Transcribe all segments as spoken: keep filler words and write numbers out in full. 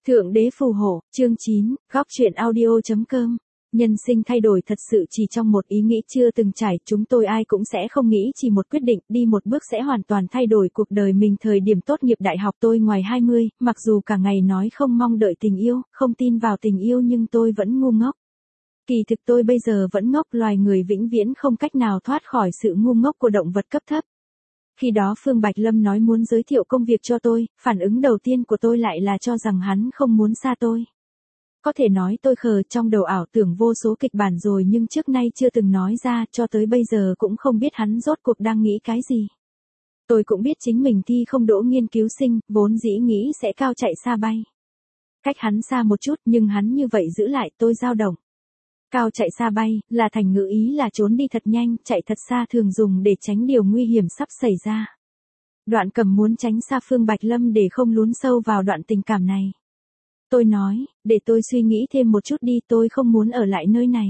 Thượng đế phù hộ, chương chín, góc truyện audio.com. Nhân sinh thay đổi thật sự chỉ trong một ý nghĩ chưa từng trải, chúng tôi ai cũng sẽ không nghĩ chỉ một quyết định đi một bước sẽ hoàn toàn thay đổi cuộc đời mình. Thời điểm tốt nghiệp đại học tôi ngoài hai mươi, mặc dù cả ngày nói không mong đợi tình yêu, không tin vào tình yêu nhưng tôi vẫn ngu ngốc. Kỳ thực tôi bây giờ vẫn ngốc, loài người vĩnh viễn không cách nào thoát khỏi sự ngu ngốc của động vật cấp thấp. Khi đó Phương Bạch Lâm nói muốn giới thiệu công việc cho tôi, phản ứng đầu tiên của tôi lại là cho rằng hắn không muốn xa tôi. Có thể nói tôi khờ, trong đầu ảo tưởng vô số kịch bản rồi nhưng trước nay chưa từng nói ra, cho tới bây giờ cũng không biết hắn rốt cuộc đang nghĩ cái gì. Tôi cũng biết chính mình thi không đỗ nghiên cứu sinh, vốn dĩ nghĩ sẽ cao chạy xa bay. Cách hắn xa một chút nhưng hắn như vậy giữ lại tôi dao động. Cao chạy xa bay, là thành ngữ ý là trốn đi thật nhanh, chạy thật xa thường dùng để tránh điều nguy hiểm sắp xảy ra. Đoạn Cầm muốn tránh xa Phương Bạch Lâm để không lún sâu vào đoạn tình cảm này. Tôi nói, để tôi suy nghĩ thêm một chút đi, tôi không muốn ở lại nơi này.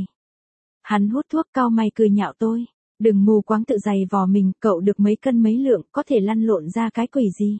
Hắn hút thuốc cau mày cười nhạo tôi, đừng mù quáng tự giày vò mình, cậu được mấy cân mấy lượng, có thể lăn lộn ra cái quỷ gì.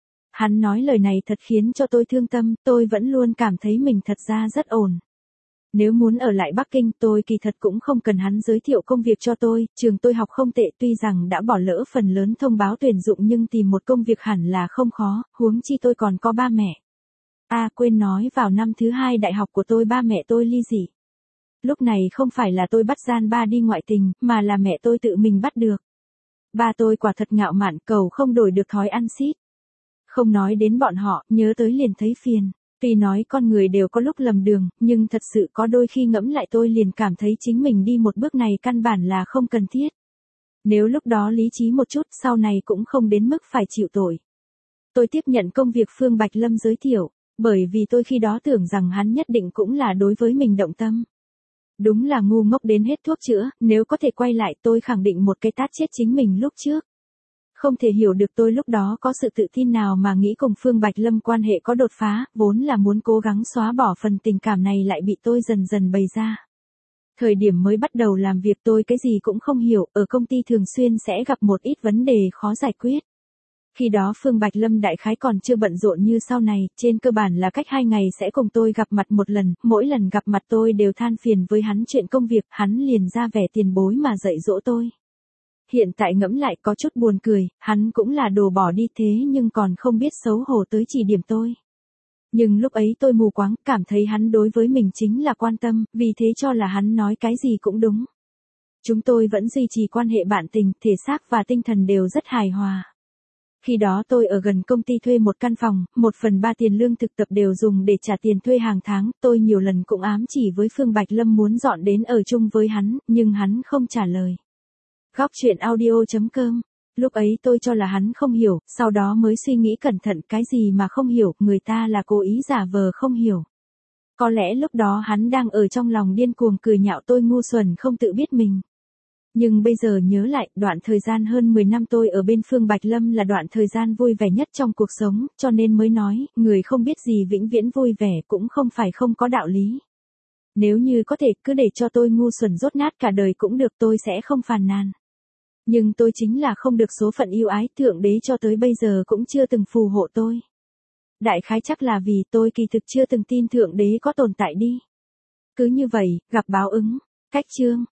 Hắn nói lời này thật khiến cho tôi thương tâm, tôi vẫn luôn cảm thấy mình thật ra rất ổn. Nếu muốn ở lại Bắc Kinh tôi kỳ thật cũng không cần hắn giới thiệu công việc cho tôi, trường tôi học không tệ tuy rằng đã bỏ lỡ phần lớn thông báo tuyển dụng nhưng tìm một công việc hẳn là không khó, huống chi tôi còn có ba mẹ. À quên nói vào năm thứ hai đại học của tôi ba mẹ tôi ly dị. Lúc này không phải là tôi bắt gian ba đi ngoại tình, mà là mẹ tôi tự mình bắt được. Ba tôi quả thật ngạo mạn, cầu không đổi được thói ăn xít. Không nói đến bọn họ, nhớ tới liền thấy phiền. Tuy nói con người đều có lúc lầm đường, nhưng thật sự có đôi khi ngẫm lại tôi liền cảm thấy chính mình đi một bước này căn bản là không cần thiết. Nếu lúc đó lý trí một chút, sau này cũng không đến mức phải chịu tội. Tôi tiếp nhận công việc Phương Bạch Lâm giới thiệu, bởi vì tôi khi đó tưởng rằng hắn nhất định cũng là đối với mình động tâm. Đúng là ngu ngốc đến hết thuốc chữa, nếu có thể quay lại tôi khẳng định một cái tát chết chính mình lúc trước. Không thể hiểu được tôi lúc đó có sự tự tin nào mà nghĩ cùng Phương Bạch Lâm quan hệ có đột phá, vốn là muốn cố gắng xóa bỏ phần tình cảm này lại bị tôi dần dần bày ra. Thời điểm mới bắt đầu làm việc tôi cái gì cũng không hiểu, ở công ty thường xuyên sẽ gặp một ít vấn đề khó giải quyết. Khi đó Phương Bạch Lâm đại khái còn chưa bận rộn như sau này, trên cơ bản là cách hai ngày sẽ cùng tôi gặp mặt một lần, mỗi lần gặp mặt tôi đều than phiền với hắn chuyện công việc, hắn liền ra vẻ tiền bối mà dạy dỗ tôi. Hiện tại ngẫm lại có chút buồn cười, hắn cũng là đồ bỏ đi thế nhưng còn không biết xấu hổ tới chỉ điểm tôi. Nhưng lúc ấy tôi mù quáng, cảm thấy hắn đối với mình chính là quan tâm, vì thế cho là hắn nói cái gì cũng đúng. Chúng tôi vẫn duy trì quan hệ bạn tình, thể xác và tinh thần đều rất hài hòa. Khi đó tôi ở gần công ty thuê một căn phòng, một phần ba tiền lương thực tập đều dùng để trả tiền thuê hàng tháng, tôi nhiều lần cũng ám chỉ với Phương Bạch Lâm muốn dọn đến ở chung với hắn, nhưng hắn không trả lời. Góc truyện audio.com. Lúc ấy tôi cho là hắn không hiểu, sau đó mới suy nghĩ cẩn thận cái gì mà không hiểu, người ta là cố ý giả vờ không hiểu. Có lẽ lúc đó hắn đang ở trong lòng điên cuồng cười nhạo tôi ngu xuẩn không tự biết mình. Nhưng bây giờ nhớ lại, đoạn thời gian hơn mười năm tôi ở bên Phương Bạch Lâm là đoạn thời gian vui vẻ nhất trong cuộc sống, cho nên mới nói, người không biết gì vĩnh viễn vui vẻ cũng không phải không có đạo lý. Nếu như có thể cứ để cho tôi ngu xuẩn dốt nát cả đời cũng được, tôi sẽ không phàn nàn. Nhưng tôi chính là không được số phận yêu ái, Thượng đế cho tới bây giờ cũng chưa từng phù hộ tôi. Đại khái chắc là vì tôi kỳ thực chưa từng tin Thượng đế có tồn tại đi. Cứ như vậy, gặp báo ứng. Cách chương.